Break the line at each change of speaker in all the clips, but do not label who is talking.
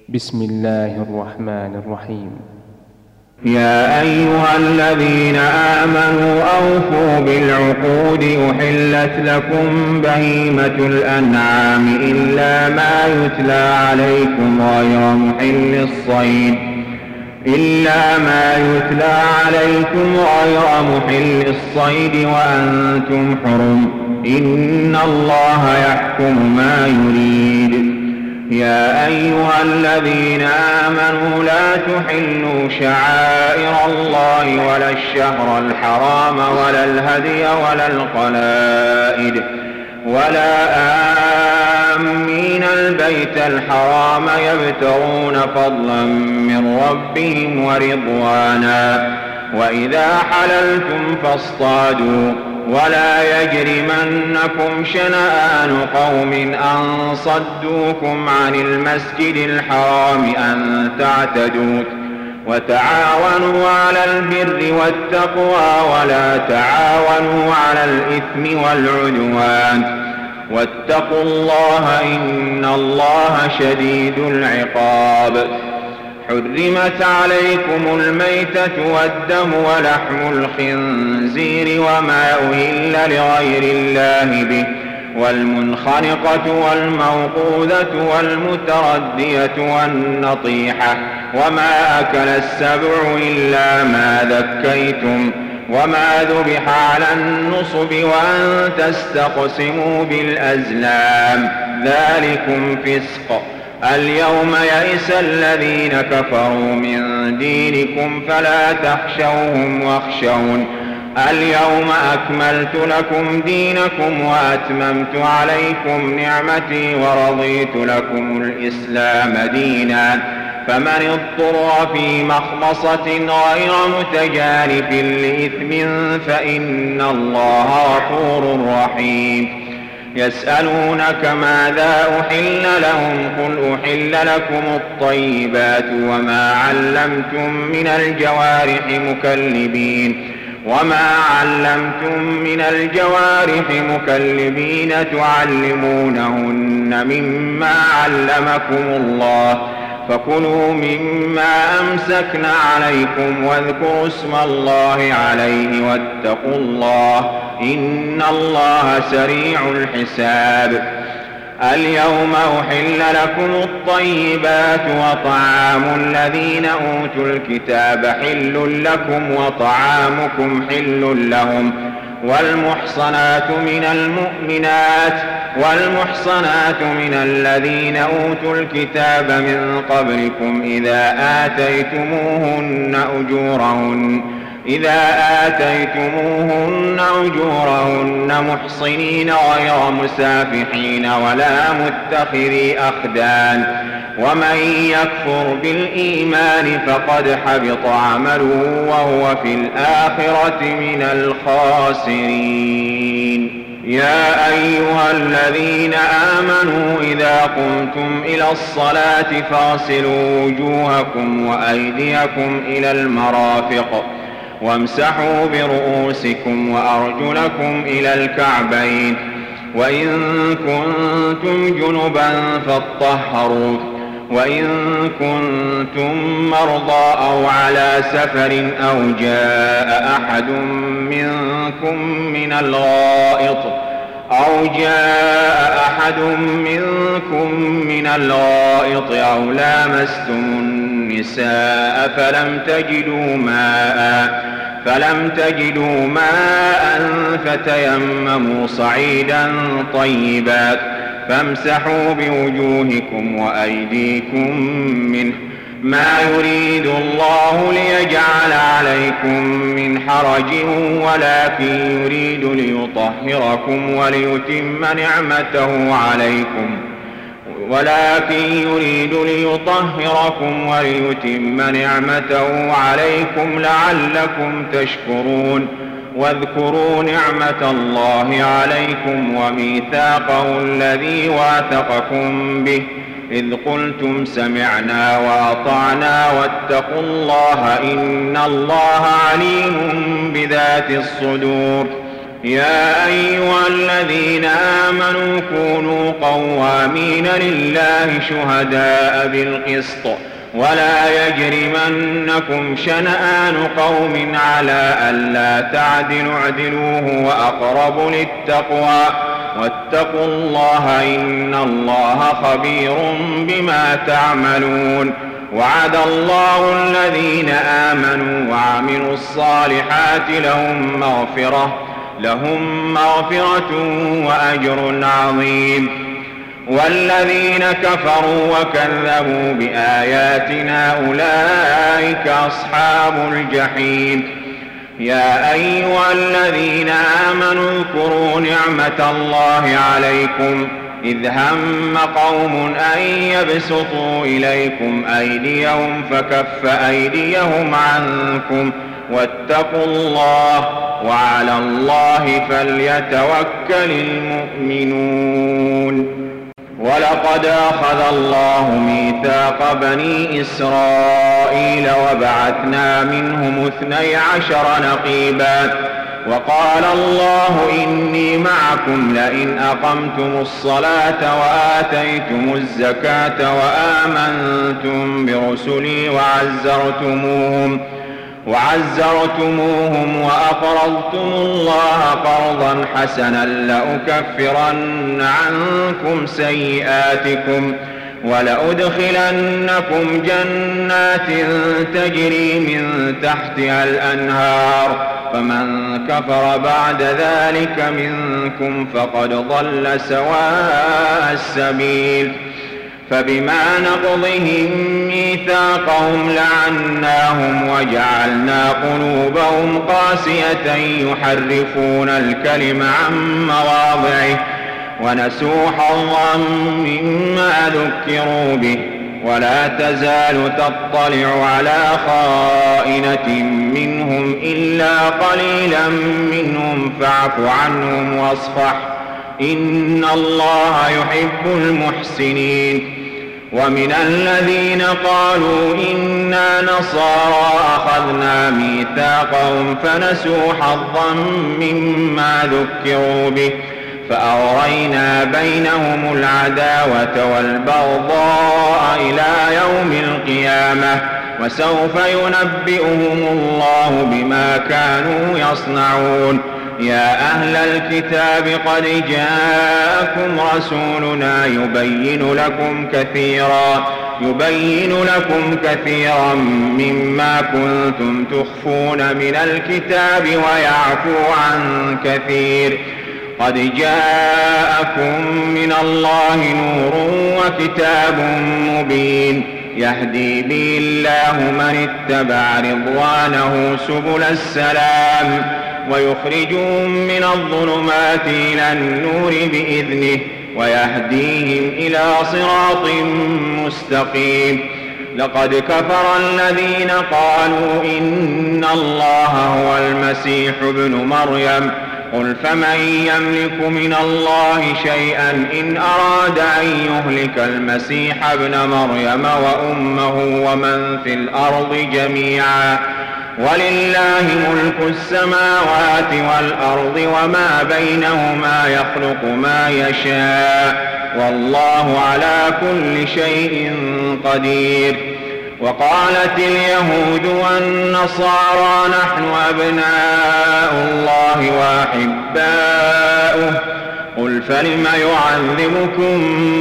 بسم الله الرحمن الرحيم.
يا أيها الذين آمنوا أوفوا بالعقود أحلت لكم بهيمة الأنعام إلا ما يتلى عليكم غير محل الصيد وأنتم حرم إن الله يحكم ما يريد. يا أيها الذين آمنوا لا تحلوا شعائر الله ولا الشهر الحرام ولا الهدي ولا القلائد ولا آمين البيت الحرام يبتغون فضلا من ربهم ورضوانا وإذا حللتم فاصطادوا ولا يجرمنكم شنآن قوم أن صدوكم عن المسجد الحرام أن تعتدوا وتعاونوا على البر والتقوى ولا تعاونوا على الإثم والعدوان واتقوا الله إن الله شديد العقاب. حرمت عليكم الميتة والدم ولحم الخنزير وما أهل لغير الله به والمنخنقة والموقوذة والمتردية والنطيحة وما أكل السبع إلا ما ذكيتم وما ذبح على النصب وأن تستقسموا بالأزلام ذلكم فسق. اليوم يئس الذين كفروا من دينكم فلا تخشوهم واخشون اليوم أكملت لكم دينكم وأتممت عليكم نعمتي ورضيت لكم الإسلام دينا فمن اضطر في مخمصة غير متجانف لإثم فإن الله غفور رحيم. يسألونك ماذا أحل لهم قل أحل لكم الطيبات وما علمتم من الجوارح مكلبين تعلمونهن مما علمكم الله فكلوا مما أمسكن عليكم واذكروا اسم الله عليه واتقوا الله إن الله سريع الحساب. اليوم أحل لكم الطيبات وطعام الذين أوتوا الكتاب حل لكم وطعامكم حل لهم والمحصنات من الذين أوتوا الكتاب من قبلكم إذا آتيتموهن أجورهن محصنين غير مسافحين ولا متخذي أخدان ومن يكفر بالإيمان فقد حبط عمله وهو في الآخرة من الخاسرين. يا أيها الذين آمنوا إذا قمتم إلى الصلاة فاغسلوا وجوهكم وأيديكم إلى المرافق وامسحوا برؤوسكم وأرجلكم إلى الكعبين وإن كنتم جنبا فاطهروا وإن كنتم مرضى أو على سفر أو جاء أحد منكم من الغائط أو لامستم النساء فلم تجدوا ماء فتيمموا صعيدا طيبا فامسحوا بوجوهكم وأيديكم منه ما يريد الله ليجعل عليكم من حرج ولكن يريد ليطهركم وليتم نعمته عليكم لعلكم تشكرون. واذكروا نعمة الله عليكم وميثاقه الذي واثقكم به إذ قلتم سمعنا وأطعنا واتقوا الله إن الله عليم بذات الصدور. يا أيها الذين آمنوا كونوا قوامين لله شهداء بالقسط ولا يجرمنكم شنآن قوم على ألا تعدلوا اعدلوا هو أقرب للتقوى واتقوا الله إن الله خبير بما تعملون. وعد الله الذين آمنوا وعملوا الصالحات لهم مغفرة وأجر عظيم. والذين كفروا وكذبوا بآياتنا أولئك أصحاب الجحيم. يا أيها الذين آمنوا اذكروا نعمة الله عليكم إذ هم قوم أن يبسطوا إليكم أيديهم فكف أيديهم عنكم واتقوا الله وعلى الله فليتوكل المؤمنون. ولقد أخذ الله ميثاق بني إسرائيل وبعثنا منهم 12 نقيبا وقال الله إني معكم لئن أقمتم الصلاة وآتيتم الزكاة وآمنتم برسلي وعزرتموهم وأقرضتم الله قرضا حسنا لأكفرن عنكم سيئاتكم ولأدخلنكم جنات تجري من تحتها الأنهار فمن كفر بعد ذلك منكم فقد ضل سواء السبيل. فبما نقضهم ميثاقهم لعناهم وجعلنا قلوبهم قاسية يحرفون الكلم عن مواضعه ونسوا حظا مما ذكروا به ولا تزال تطلع على خائنة منهم إلا قليلا منهم فاعف عنهم واصفح إن الله يحب المحسنين. ومن الذين قالوا إنا نصارى أخذنا ميثاقهم فنسوا حظا مما ذكروا به فأغرينا بينهم العداوة والبغضاء إلى يوم القيامة وسوف ينبئهم الله بما كانوا يصنعون. يا أهل الكتاب قد جاءكم رسولنا يبين لكم كثيرا مما كنتم تخفون من الكتاب ويعفو عن كثير. قد جاءكم من الله نور وكتاب مبين يهدي به الله من اتبع رضوانه سبل السلام ويخرجهم من الظلمات إلى النور بإذنه ويهديهم إلى صراط مستقيم. لقد كفر الذين قالوا إن الله هو المسيح ابن مريم قل فمن يملك من الله شيئا إن أراد أن يهلك المسيح ابن مريم وأمه ومن في الأرض جميعا ولله ملك السماوات والأرض وما بينهما يخلق ما يشاء والله على كل شيء قدير. وقالت اليهود والنصارى نحن أبناء الله وأحباؤه قل فلم يعذبكم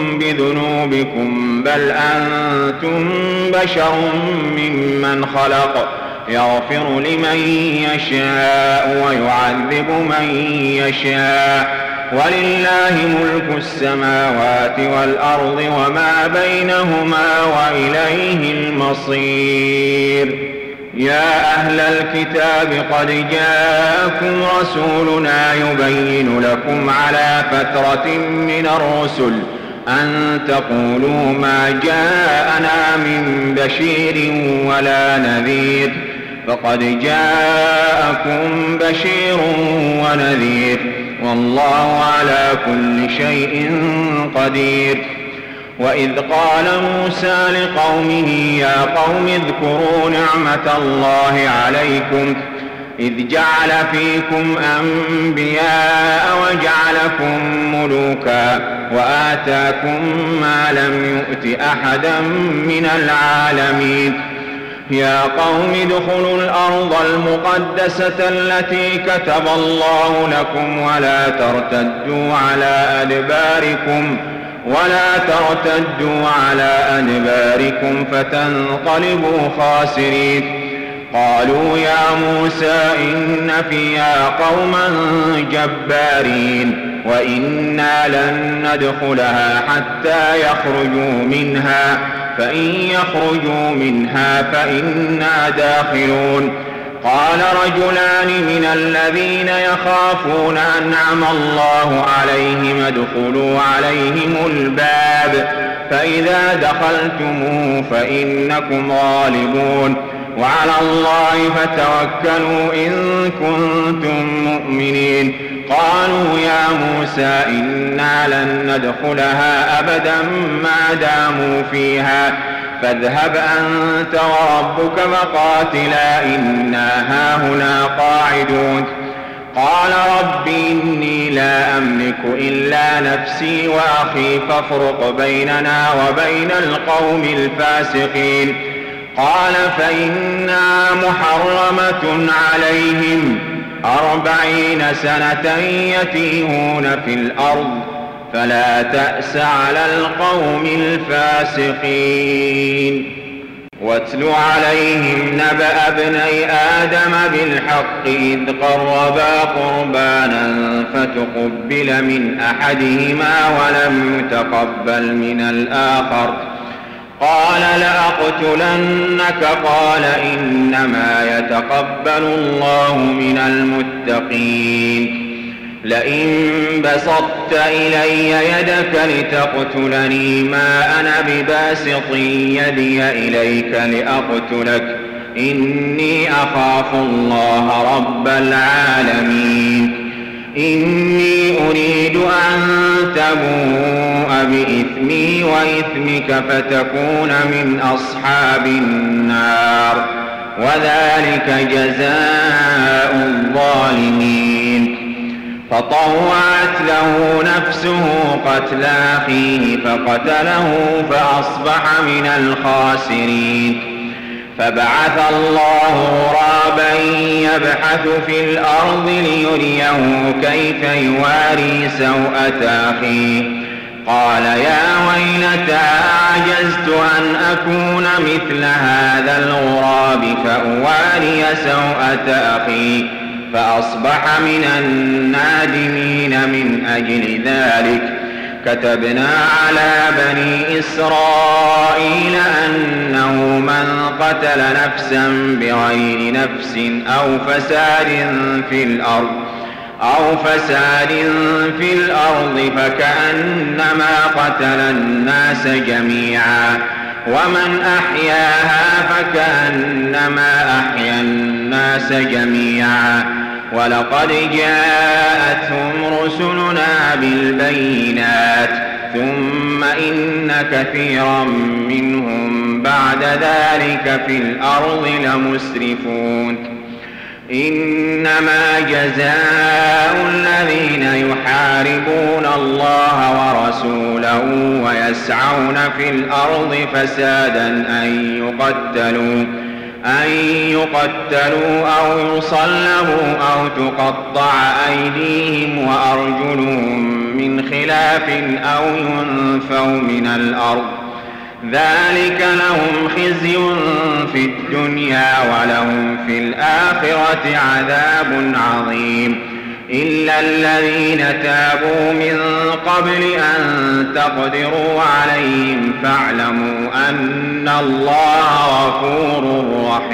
بذنوبكم بل أنتم بشر ممن خلق يغفر لمن يشاء ويعذب من يشاء ولله ملك السماوات والأرض وما بينهما وإليه المصير. يا أهل الكتاب قد جاءكم رسولنا يبين لكم على فترة من الرسل أن تقولوا ما جاءنا من بشير ولا نذير فقد جاءكم بشير ونذير والله على كل شيء قدير. وإذ قال موسى لقومه يا قوم اذكروا نعمة الله عليكم إذ جعل فيكم أنبياء وجعلكم ملوكا وآتاكم ما لم يؤت أحدا من العالمين يا قوم ادخلوا الأرض المقدسة التي كتب الله لكم ولا ترتدوا على أدباركم فتنقلبوا خاسرين قالوا يا موسى إن فيها قوما جبارين وإنا لن ندخلها حتى يخرجوا منها فإن يخرجوا منها فإنا داخلون قال رجلان من الذين يخافون أنعم الله عليهم ادخلوا عليهم الباب فإذا دخلتموه فإنكم غالبون وعلى الله فتوكلوا إن كنتم مؤمنين قالوا يا موسى إنا لن ندخلها أبدا ما داموا فيها فاذهب أنت وربك فقاتلا إنا هاهنا قاعدون قال رب إني لا أملك إلا نفسي وأخي فافرق بيننا وبين القوم الفاسقين قال فإنها محرمة عليهم 40 سنة يتيهون في الأرض فلا تأس على القوم الفاسقين واتل عليهم نبأ ابني آدم بالحق إذ قربا قربانا فتقبل من أحدهما ولم يتقبل من الآخر قال لأقتلنك قال إنما يتقبل الله من المتقين لئن بسطت إلي يدك لتقتلني ما أنا بباسط يدي إليك لأقتلك إني أخاف الله رب العالمين إني أريد أن تبوء بإثمي وإثمك فتكون من أصحاب النار وذلك جزاء الظالمين فطوعت له نفسه قتل أخيه فقتله فأصبح من الخاسرين فبعث الله غرابا يبحث في الأرض ليريه كيف يواري سوءة أخيه قال يا ويلتى أعجزت أن أكون مثل هذا الغراب فأواري سوءة أخي فأصبح من النادمين من أجل ذلك كتبنا على بني إسرائيل أنه من قتل نفسا بغير نفس أو فساد في الأرض فكأنما قتل الناس جميعا ومن أحياها فكأنما أحيا الناس جميعا ولقد جاءتهم رسلنا بالبينات ثم إن كثيرا منهم بعد ذلك في الأرض لمسرفون إنما جزاء الذين يحاربون الله ورسوله ويسعون في الأرض فسادا أن يقتلوا أو يصلبوا أو تقطع أيديهم وأرجلهم من خلاف أو ينفوا من الأرض ذلك لهم خزي في الدنيا ولهم في الآخرة عذاب عظيم إلا الذين تابوا من قبل أن تقدروا عليهم فاعلموا أن الله غفور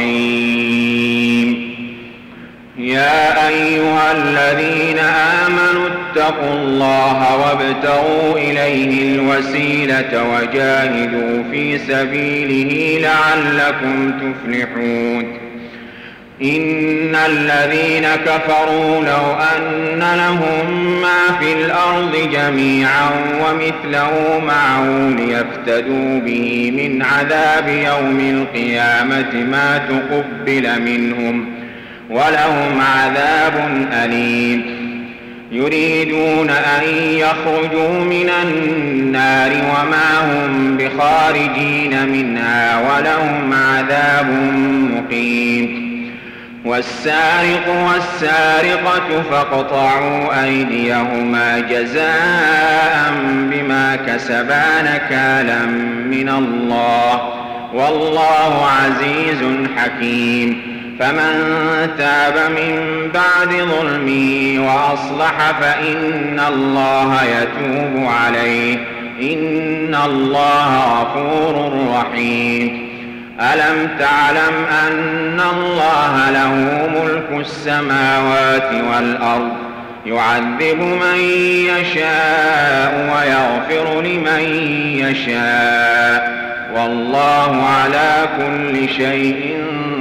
رحيم يا أيها الذين آمنوا اتقوا الله وابتغوا إليه الوسيلة وجاهدوا في سبيله لعلكم تفلحون إن الذين كفروا لو أن لهم ما في الأرض جميعا ومثله معه ليفتدوا به من عذاب يوم القيامة ما تقبل منهم ولهم عذاب أليم. يريدون أن يخرجوا من النار وما هم بخارجين منها ولهم عذاب مقيم. والسارق والسارقة فاقطعوا أيديهما جزاء بما كسبا نكالا من الله والله عزيز حكيم. فمن تاب من بعد ظلمه وأصلح فإن الله يتوب عليه إن الله غفور رحيم. ألم تعلم أن الله له ملك السماوات والأرض يعذب من يشاء ويغفر لمن يشاء والله على كل شيء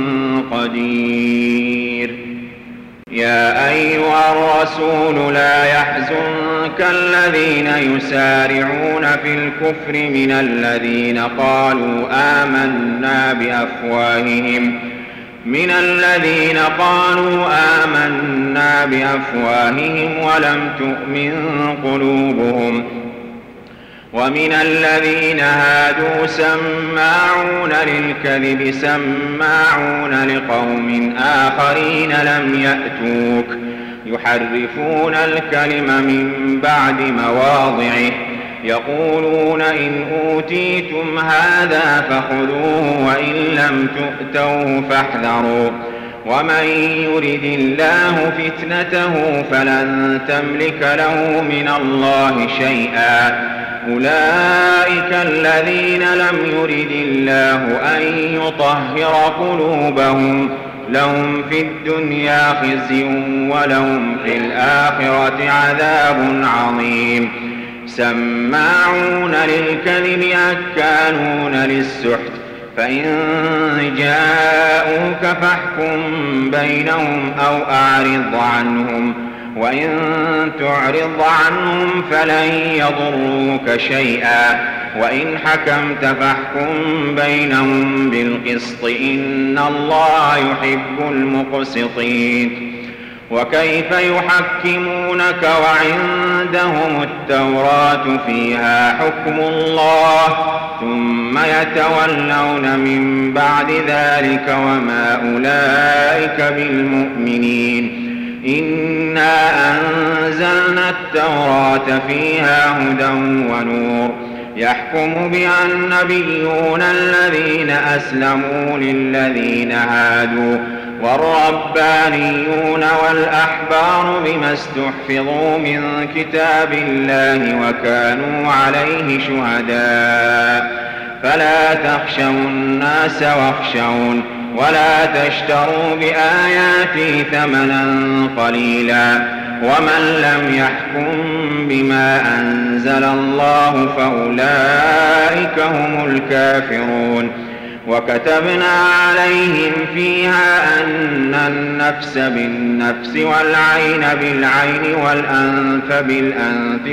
قدير. يا أيها الرسول لا يحزنك الذين يسارعون في الكفر من الذين قالوا آمنا بأفواههم ولم تؤمن قلوبهم ومن الذين هادوا سماعون للكذب سماعون لقوم آخرين لم يأتوك يحرفون الكلم من بعد مواضعه يقولون إن أوتيتم هذا فخذوه وإن لم تؤتوه فاحذروا ومن يرد الله فتنته فلن تملك له من الله شيئا. أولئك الذين لم يرد الله أن يطهر قلوبهم لهم في الدنيا خزي ولهم في الآخرة عذاب عظيم. سماعون للكذب أكالون للسحت فإن جاءوك فاحكم بينهم أو أعرض عنهم وإن تعرض عنهم فلن يضروك شيئا وإن حكمت فاحكم بينهم بالقسط إن الله يحب المقسطين. وكيف يحكمونك وعندهم التوراة فيها حكم الله ثم يتولون من بعد ذلك وما أولئك بالمؤمنين. إنا أنزلنا التوراة فيها هدى ونور يحكم بها النبيون الذين أسلموا للذين هادوا والربانيون والأحبار بما استحفظوا من كتاب الله وكانوا عليه شهداء. فلا تخشوا الناس واخشون ولا تشتروا بآياتي ثمنا قليلا ومن لم يحكم بما أنزل الله فأولئك هم الكافرون. وكتبنا عليهم فيها أن النفس بالنفس والعين بالعين والأنف بالأنف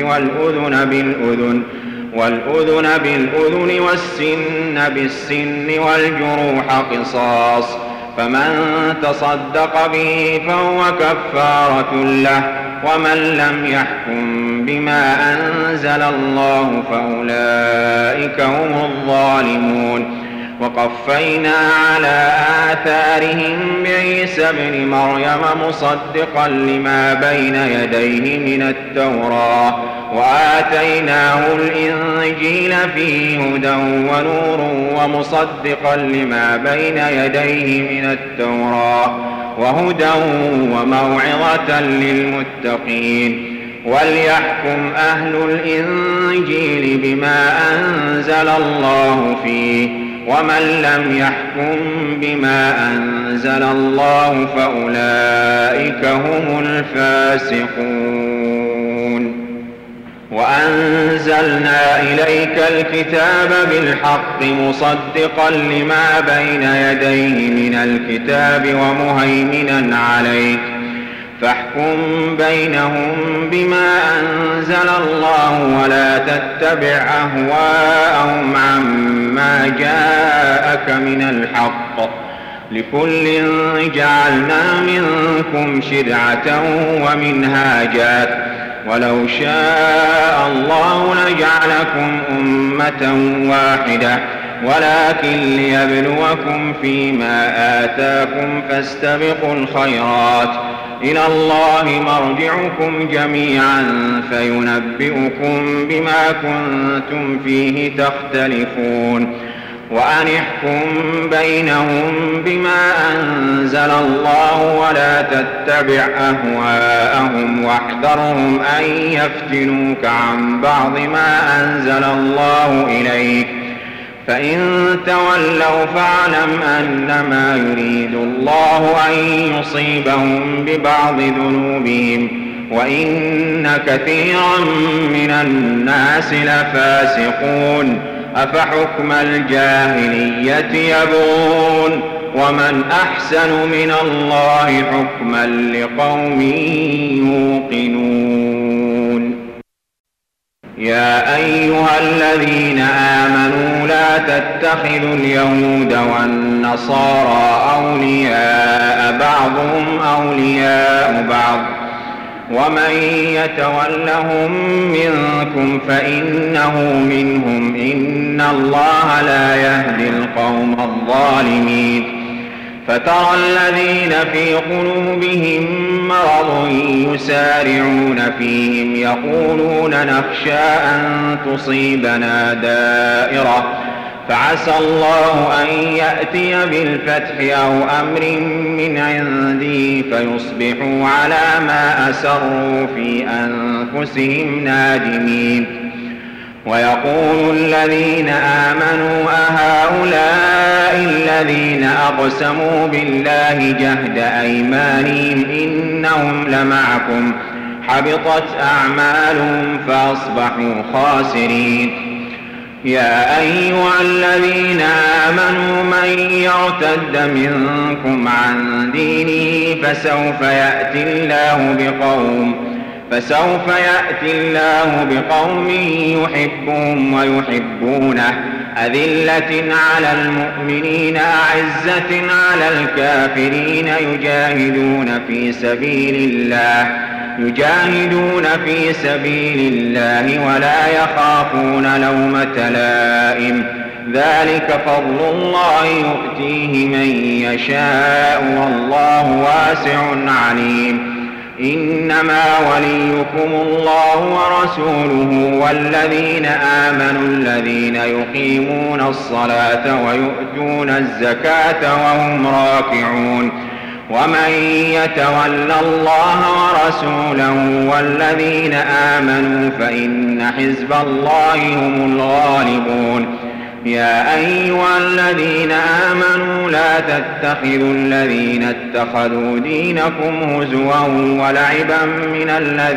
والأذن بالأذن والسن بالسن والجروح قصاص فمن تصدق به فهو كفارة له ومن لم يحكم بما أنزل الله فأولئك هم الظالمون. وقفينا على آثارهم بعيسى ابن مريم مصدقا لما بين يديه من التوراة وآتيناه الإنجيل فيه هدى ونور ومصدقا لما بين يديه من التوراة وهدى وموعظة للمتقين. وليحكم أهل الإنجيل بما أنزل الله فيه ومن لم يحكم بما أنزل الله فأولئك هم الفاسقون. وأنزلنا إليك الكتاب بالحق مصدقا لما بين يديه من الكتاب ومهيمنا عليه فاحكم بينهم بما أنزل الله ولا تتبع أهواءهم عما جاءك من الحق لكل جعلنا منكم شرعة ومنهاجا ولو شاء الله لجعلكم أمة واحدة ولكن ليبلوكم فيما آتاكم فاستبقوا الخيرات إلى الله مرجعكم جميعا فينبئكم بما كنتم فيه تختلفون وأن احكم بينهم بما أنزل الله ولا تتبع أهواءهم واحذرهم أن يفتنوك عن بعض ما أنزل الله إليك فإن تولوا فاعلم أنما يريد الله أن يصيبهم ببعض ذنوبهم وإن كثيرا من الناس لفاسقون أفحكم الجاهلية يبغون ومن أحسن من الله حكما لقوم يوقنون يا أيها الذين آمنوا لا تتخذوا اليهود والنصارى أولياء بعضهم أولياء بعض ومن يتولهم منكم فإنه منهم إن الله لا يهدي القوم الظالمين فترى الذين في قلوبهم مرض يسارعون فيهم يقولون نخشى أن تصيبنا دائرة فعسى الله أن يأتي بالفتح أو أمر من عنده فيصبحوا على ما أسروا في أنفسهم نادمين ويقول الذين آمنوا أهؤلاء الذين أقسموا بالله جهد أيمانهم إنهم لمعكم حبطت أعمالهم فأصبحوا خاسرين يا أيها الذين آمنوا من يرتد منكم عن دينه فسوف يأتي الله بقوم يحبهم ويحبونه أذلة على المؤمنين أعزة على الكافرين يجاهدون في سبيل الله ولا يخافون لومة لائم ذلك فضل الله يؤتيه من يشاء والله واسع عليم إنما وليكم الله ورسوله والذين آمنوا الذين يقيمون الصلاة ويؤتون الزكاة وهم راكعون ومن يتول الله ورسوله والذين آمنوا فإن حزب الله هم الغالبون يا أيها الذين آمنوا لا تتخذوا الذين اتخذوا دينكم هزوا ولعبا من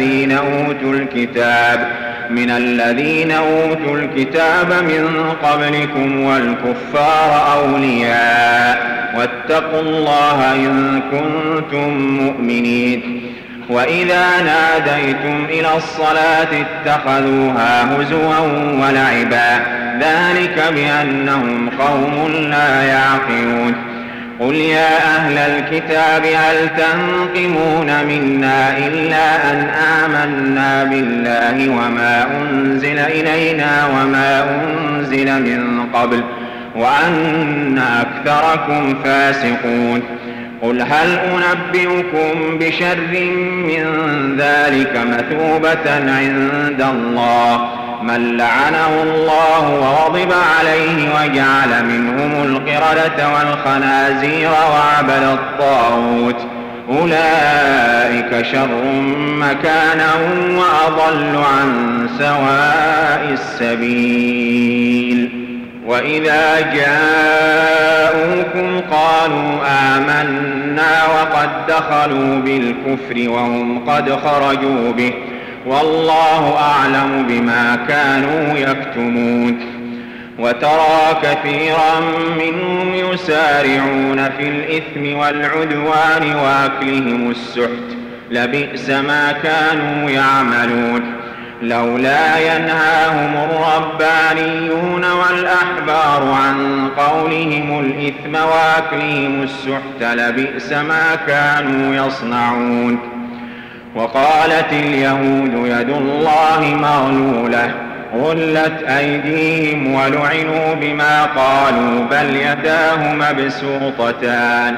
الذين أوتوا الكتاب من قبلكم والكفار أولياء واتقوا الله إن كنتم مؤمنين وإذا ناديتم إلى الصلاة اتخذوها هزوا ولعبا ذلك بأنهم قوم لا يعقلون قل يا أهل الكتاب هل تنقمون منا إلا أن آمنا بالله وما أنزل إلينا وما أنزل من قبل وأن أكثركم فاسقون قل هل أنبئكم بشر من ذلك مثوبة عند الله من لعنه الله وغضب عليه وجعل منهم القردة والخنازير وعبد الطاغوت أولئك شر مكانا وأضل عن سواء السبيل وإذا جاءوكم قالوا آمنا وقد دخلوا بالكفر وهم قد خرجوا به والله أعلم بما كانوا يكتمون وترى كثيرا منهم يسارعون في الإثم والعدوان وأكلهم السحت لبئس ما كانوا يعملون لولا ينهاهم الربانيون والأحبار عن قولهم الإثم وأكلهم السحت لبئس ما كانوا يصنعون. وقالت اليهود يد الله مغلولة غلت أيديهم ولعنوا بما قالوا بل يداه مبسوطتان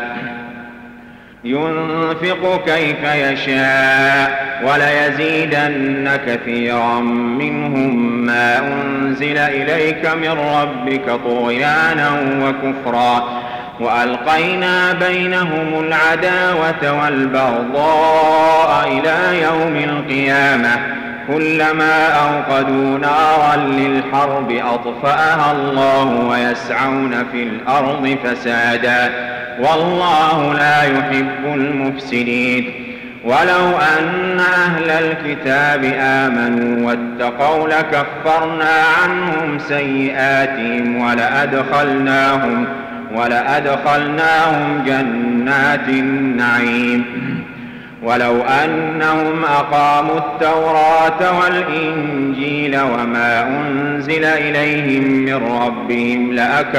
ينفق كيف يشاء وليزيدن كثيرا منهم ما أنزل إليك من ربك طغيانا وكفرا وألقينا بينهم العداوة والبغضاء إلى يوم القيامة كلما أوقدوا نارا للحرب أطفأها الله ويسعون في الأرض فسادا والله لا يحب المفسدين. ولو أن أهل الكتاب آمنوا واتقوا لكفرنا عنهم سيئاتهم ولأدخلناهم جنات النعيم. ولو أنهم أقاموا التوراة والإنجيل وما أنزل إليهم من ربهم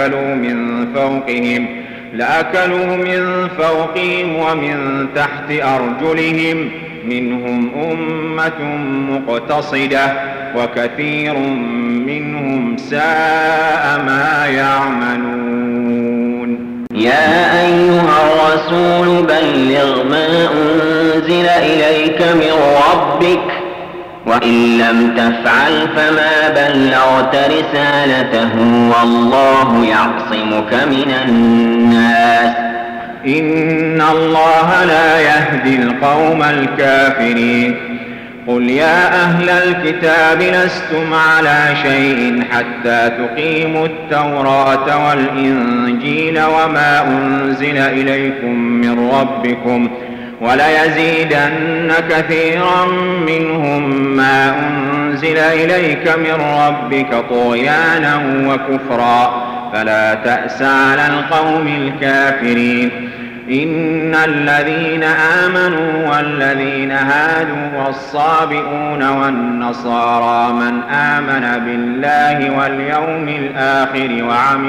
لأكلوا من فوقهم ومن تحت أرجلهم منهم أمة مقتصدة وكثير منهم ساء ما يعملون.
يا أيها الرسول بلغ ما أنزل إليك من ربك وإن لم تفعل فما بلغت رسالته والله يعصمك من الناس
إن الله لا يهدي القوم الكافرين. قل يا أهل الكتاب لستم على شيء حتى تقيموا التوراة والإنجيل وما أنزل إليكم من ربكم وليزيدن كثيرا منهم ما أنزل إليك من ربك طغيانا وكفرا فلا تأس على القوم الكافرين. إن الذين آمنوا والذين هادوا والصابئون والنصارى من آمن بالله واليوم الآخر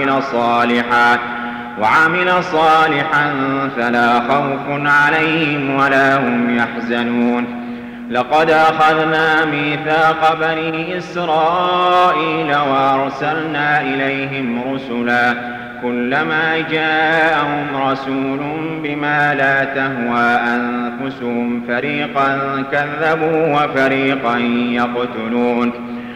وعمل صالحا فلا خوف عليهم ولا هم يحزنون. لقد أخذنا ميثاق بني إسرائيل وأرسلنا إليهم رسلا كلما جاءهم رسول بما لا تهوى أنفسهم فريقا كذبوا وفريقا يقتلون.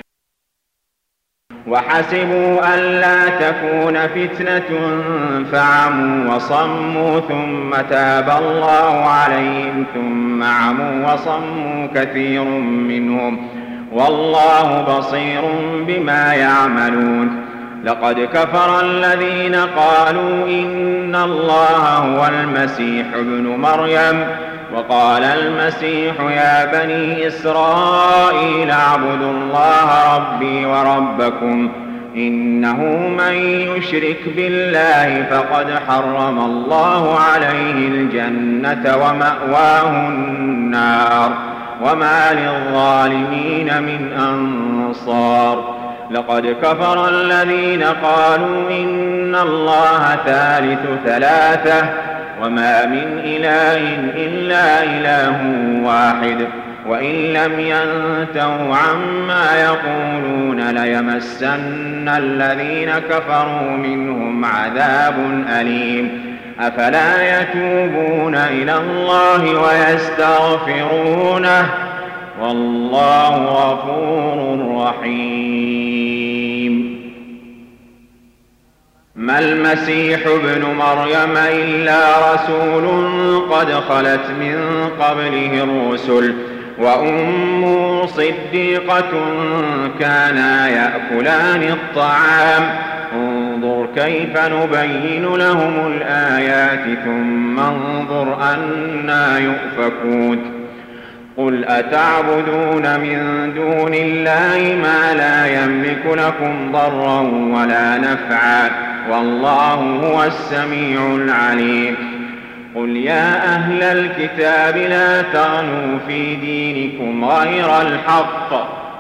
وحسبوا ألا تكون فتنة فعموا وصموا ثم تاب الله عليهم ثم عموا وصموا كثير منهم والله بصير بما يعملون. لقد كفر الذين قالوا إن الله هو المسيح ابن مريم وقال المسيح يا بني إسرائيل اعبدوا الله ربي وربكم إنه من يشرك بالله فقد حرم الله عليه الجنة ومأواه النار وما للظالمين من أنصار. لقد كفر الذين قالوا إن الله ثالث ثلاثة وما من إله إلا إله واحد وإن لم ينتهوا عما يقولون ليمسن الذين كفروا منهم عذاب أليم. أفلا يتوبون إلى الله ويستغفرونه والله غفور رحيم. ما المسيح ابن مريم إلا رسول قد خلت من قبله الرسل وأمه صديقة كانا يأكلان الطعام انظر كيف نبين لهم الآيات ثم انظر أنى يؤفكون. قل أتعبدون من دون الله ما لا يملك لكم ضرا ولا نفعا والله هو السميع العليم. قل يا أهل الكتاب لا تغلوا في دينكم غير الحق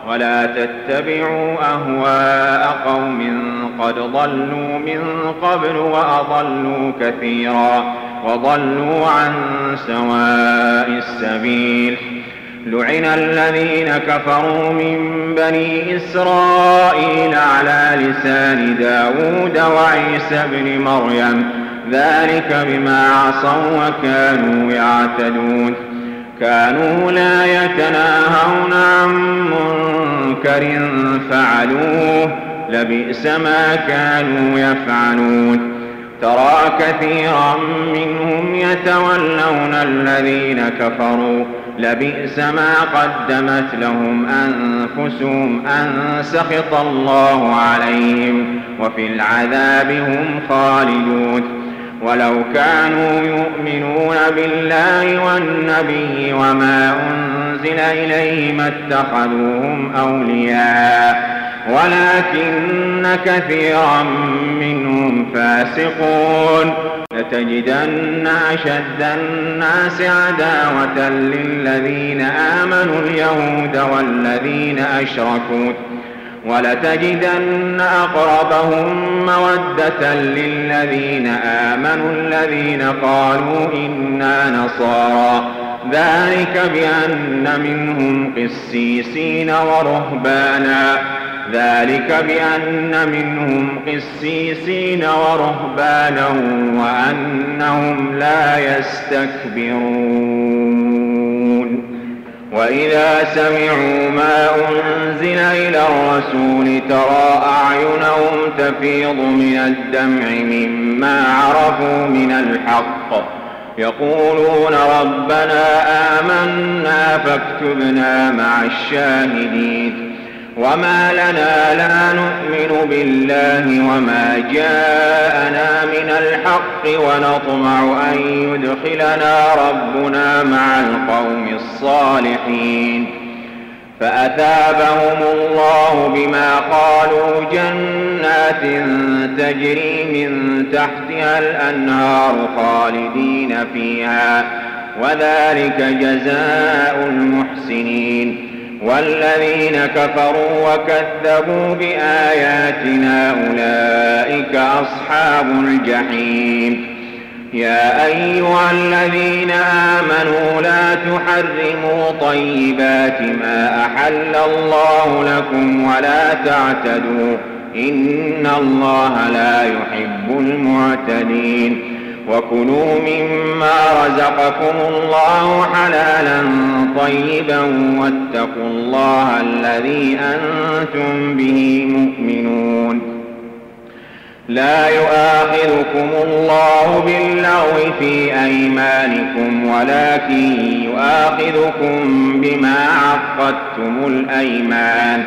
ولا تتبعوا أهواء قوم قد ضلوا من قبل وأضلوا كثيرا وضلوا عن سواء السبيل. لعن الذين كفروا من بني إسرائيل على لسان داود وعيسى بن مريم ذلك بما عصوا وكانوا يعتدون. كانوا لا يتناهون عن منكر فعلوه لبئس ما كانوا يفعلون. ترى كثيرا منهم يتولون الذين كفروا لبئس ما قدمت لهم أنفسهم أن سخط الله عليهم وفي العذاب هم خالدون. ولو كانوا يؤمنون بالله والنبي وما أنزل إليه ما اتخذوهم أولياء ولكن كثيرا منهم فاسقون. لتجدن أشد الناس عداوة للذين آمنوا اليهود والذين أشركوا ولتجدن أقربهم مودة للذين آمنوا الذين قالوا إنا نصارى ذلك بأن منهم قسيسين ورهبانا وأنهم لا يستكبرون. وإذا سمعوا ما أنزل إلى الرسول ترى أعينهم تفيض من الدمع مما عرفوا من الحق يقولون ربنا آمنا فاكتبنا مع الشاهدين. وما لنا لا نؤمن بالله وما جاءنا من الحق ونطمع أن يدخلنا ربنا مع القوم الصالحين. فأثابهم الله بما قالوا جنات تجري من تحتها الأنهار خالدين فيها وذلك جزاء المحسنين. والذين كفروا وكذبوا بآياتنا أولئك أصحاب الجحيم. يا أيها الذين آمنوا لا تحرموا طيبات ما أحل الله لكم ولا تعتدوا إن الله لا يحب المعتدين. وكلوا مما رزقكم الله حلالا طيبا واتقوا الله الذي أنتم به مؤمنون. لا يؤاخذكم الله باللغو في أيمانكم ولكن يؤاخذكم بما عقدتم الأيمان.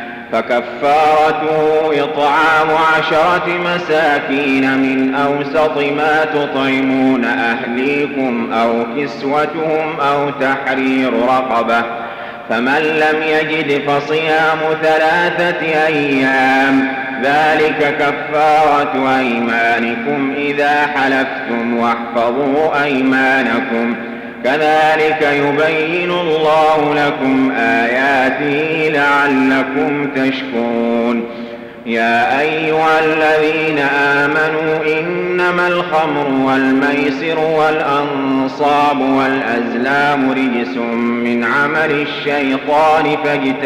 فكفارته إطعام 10 مساكين من أوسط ما تطعمون أهليكم أو كسوتهم أو تحرير رقبة. فمن لم يجد فصيام 3 أيام ذلك كفارة أيمانكم إذا حلفتم واحفظوا أيمانكم كذلك يبين الله لكم آياته لعلكم تشكرون. يا أيها الذين آمنوا إنما الخمر والميسر والأنصاب والأزلام رجس من عمل الشيطان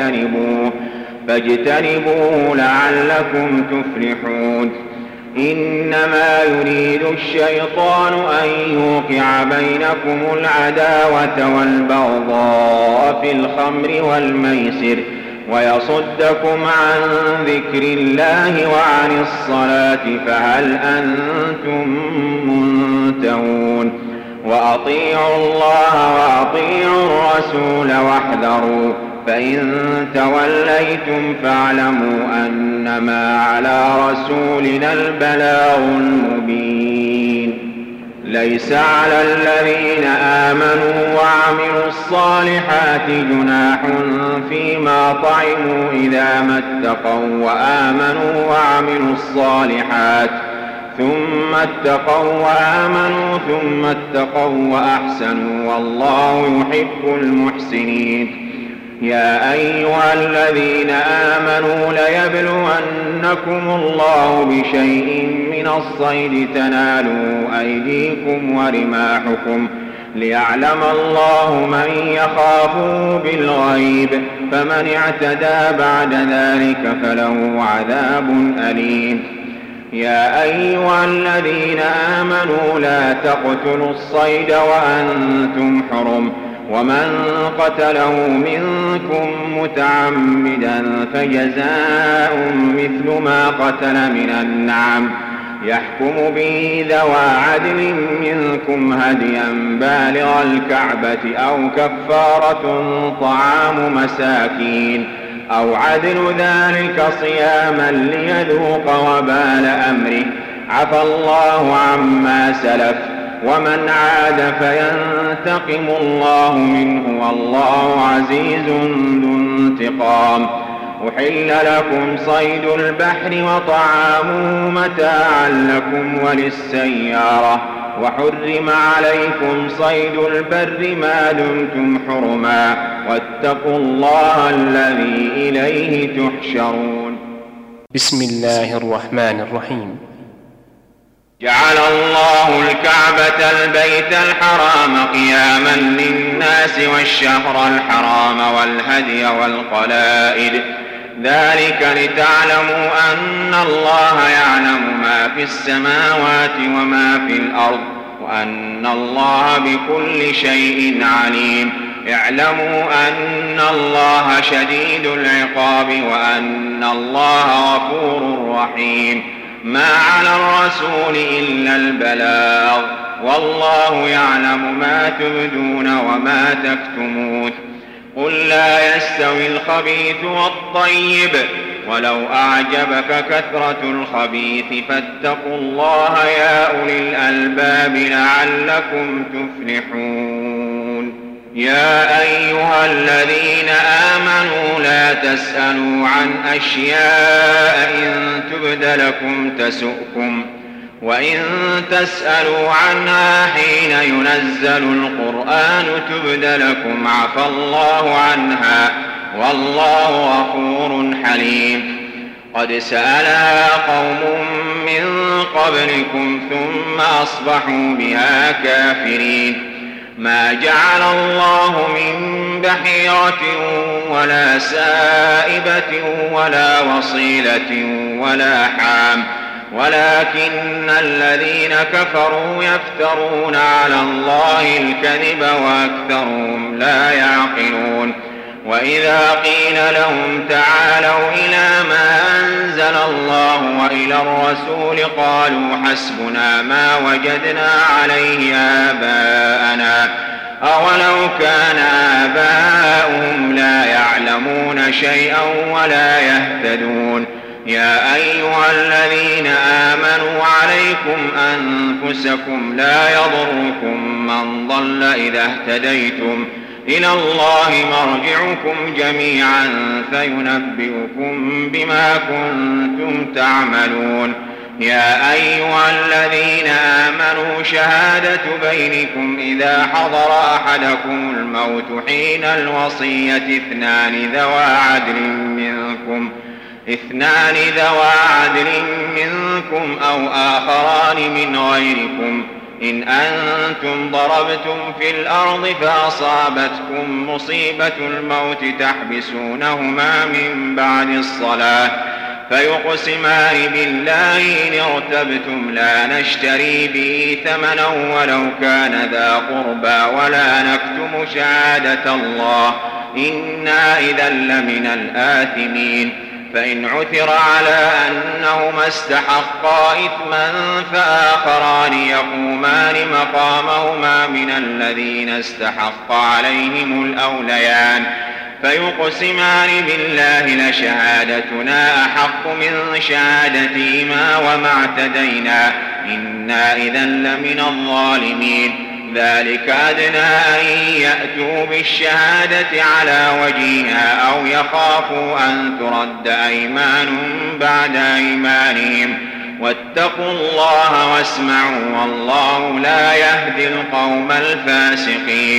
فاجتنبوه لعلكم تفلحون. إنما يريد الشيطان أن يوقع بينكم العداوة والبغضاء في الخمر والميسر ويصدكم عن ذكر الله وعن الصلاة فهل أنتم منتهون. وأطيعوا الله وأطيعوا الرسول واحذروا فإن توليتم فاعلموا أنما على رسولنا البلاغ المبين. ليس على الذين آمنوا وعملوا الصالحات جناح فيما طعموا إذا ما اتقوا وآمنوا وعملوا الصالحات ثم اتقوا وآمنوا ثم اتقوا وأحسنوا والله يحب المحسنين. يا أيها الذين آمنوا ليبلونكم الله بشيء من الصيد تنالوا أيديكم ورماحكم ليعلم الله من يخافه بالغيب فمن اعتدى بعد ذلك فله عذاب أليم. يا أيها الذين آمنوا لا تقتلوا الصيد وأنتم حرم ومن قتله منكم متعمدا فجزاء مثل ما قتل من النعم يحكم به ذوى عدل منكم هديا بالغ الكعبة أو كفارة طعام مساكين أو عدل ذلك صياما ليذوق وبال أمره عفى الله عما سلف ومن عاد فينتقم الله منه والله عزيز ذو انتقام. أحل لكم صيد البحر وطعامه متاعا لكم وللسيارة وحرم عليكم صيد البر ما دمتم حرما واتقوا الله الذي إليه تحشرون.
بسم الله الرحمن الرحيم.
جعل الله الكعبة البيت الحرام قياما للناس والشهر الحرام والهدي والقلائد ذلك لتعلموا أن الله يعلم ما في السماوات وما في الأرض وأن الله بكل شيء عليم. اعلموا أن الله شديد العقاب وأن الله غفور رحيم. ما على الرسول إلا البلاغ والله يعلم ما تبدون وما تكتمون. قل لا يستوي الخبيث والطيب ولو أعجبك كثرة الخبيث فاتقوا الله يا أولي الألباب لعلكم تفلحون. يا أيها الذين آمنوا لا تسألوا عن أشياء إن تبد لكم تسؤكم وإن تسألوا عنها حين ينزل القرآن تبد لكم عفى الله عنها والله غفور حليم. قد سألها قوم من قبلكم ثم أصبحوا بها كافرين. ما جعل الله من بحيرة ولا سائبة ولا وصيلة ولا حام ولكن الذين كفروا يفترون على الله الكذب وأكثرهم لا يعقلون. وإذا قيل لهم تعالوا إلى ما أنزل الله وإلى الرسول قالوا حسبنا ما وجدنا عليه آباءنا أولو كان آباؤهم لا يعلمون شيئا ولا يهتدون. يا أيها الذين آمنوا عليكم أنفسكم لا يضركم من ضل إذا اهتديتم إلى الله مرجعكم جميعا فينبئكم بما كنتم تعملون. يا أيها الذين آمنوا شهادة بينكم إذا حضر أحدكم الموت حين الوصية اثنان ذوى عدل منكم أو آخران من غيركم إن أنتم ضربتم في الأرض فأصابتكم مصيبة الموت تحبسونهما من بعد الصلاة فيقسمان بالله إن ارتبتم لا نشتري به ثمنا ولو كان ذا قربى ولا نكتم شهادة الله إنا إذا لمن الآثمين. فإن عثر على أنهما استحقا إثما فآخران يقومان مقامهما من الذين استحق عليهم الأوليان فيقسمان بالله لشهادتنا أحق من شهادتهما وما اعتدينا إنا إذا لمن الظالمين. ذلك أدنى أن يأتوا بالشهادة على وجهها أو يخافوا أن ترد أيمان بعد أيمانهم واتقوا الله واسمعوا والله لا يهدي القوم الفاسقين.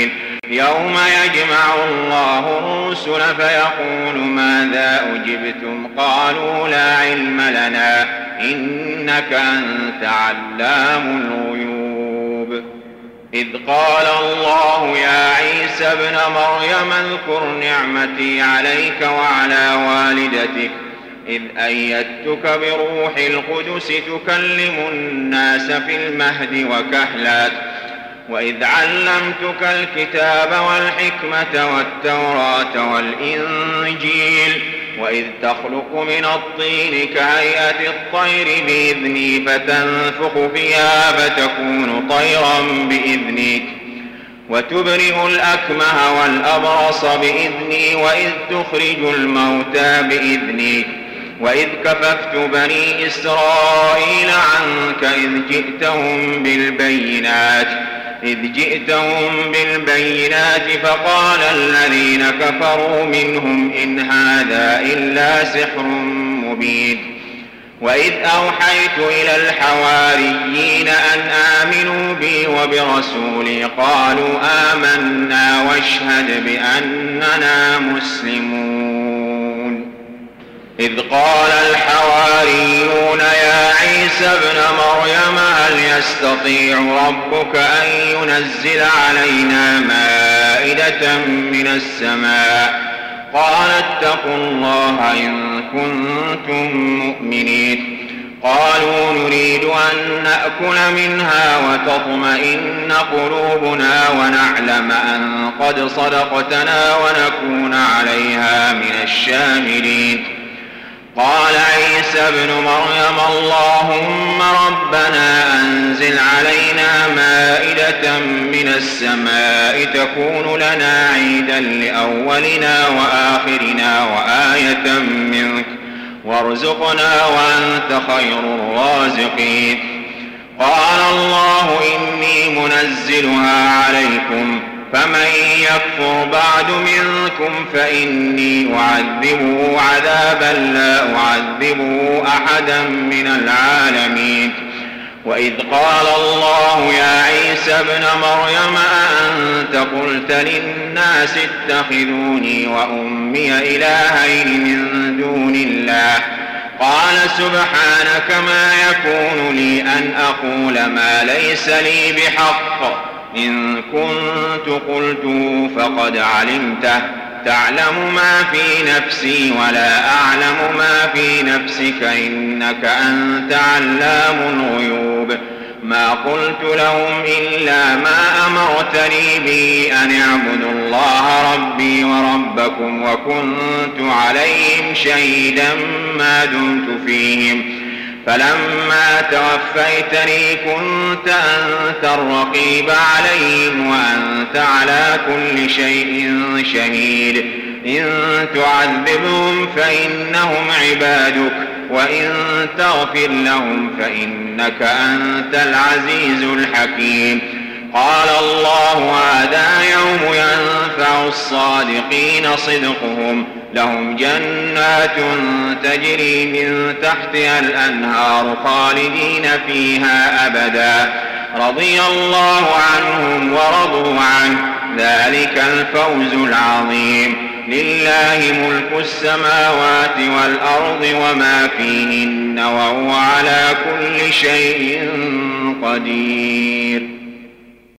يوم يجمع الله الرسل فيقول ماذا أجبتم قالوا لا علم لنا إنك أنت علام الغيوب إذ قال الله يا عيسى ابن مريم اذكر نعمتي عليك وعلى والدتك إذ أيدتك بروح القدس تكلم الناس في المهد وكهلا وإذ علمتك الكتاب والحكمة والتوراة والإنجيل وإذ تخلق من الطين كهيئة الطير بإذني فتنفخ فيها فتكون طيرا بإذني وتبرئ الأكمه والأبرص بإذني وإذ تخرج الموتى بإذني وإذ كففت بني إسرائيل عنك إذ جئتهم بالبينات فقال الذين كفروا منهم إن هذا إلا سحر مبين وإذ أوحيت إلى الحواريين أن آمنوا بي وبرسولي قالوا آمنا واشهد بأننا مسلمون إذ قال الحواريون يا عيسى ابن مريم هل يستطيع ربك أن ينزل علينا مائدة من السماء قال اتقوا الله إن كنتم مؤمنين قالوا نريد أن نأكل منها وتطمئن قلوبنا ونعلم أن قد صدقتنا ونكون عليها من الشاهدين قال عيسى ابن مريم اللهم ربنا أنزل علينا مائدة من السماء تكون لنا عيدا لأولنا وآخرنا وآية منك وارزقنا وأنت خير الرازقين قال الله إني منزلها عليكم فمن يكفر بعد منكم فإني أعذبه عذابا لا أعذبه أحدا من العالمين وإذ قال الله يا عيسى ابن مريم أأنت قلت للناس اتخذوني وأمي إلهين من دون الله قال سبحانك ما يكون لي أن أقول ما ليس لي بحق إن كنت قلته فقد علمته تعلم ما في نفسي ولا أعلم ما في نفسك إنك أنت علام الغيوب ما قلت لهم إلا ما أمرتني به أن اعبدوا الله ربي وربكم وكنت عليهم شهيدا ما دمت فيهم فلما توفيتني كنت أنت الرقيب عليهم وأنت على كل شيء شهيد إن تعذبهم فإنهم عبادك وإن تغفر لهم فإنك أنت العزيز الحكيم قال الله هذا يوم ينفع الصادقين صدقهم لهم جنات تجري من تحتها الأنهار خالدين فيها أبدا رضي الله عنهم ورضوا عنه ذلك الفوز العظيم لله ملك السماوات والأرض وما فيهن وهو على كل شيء قدير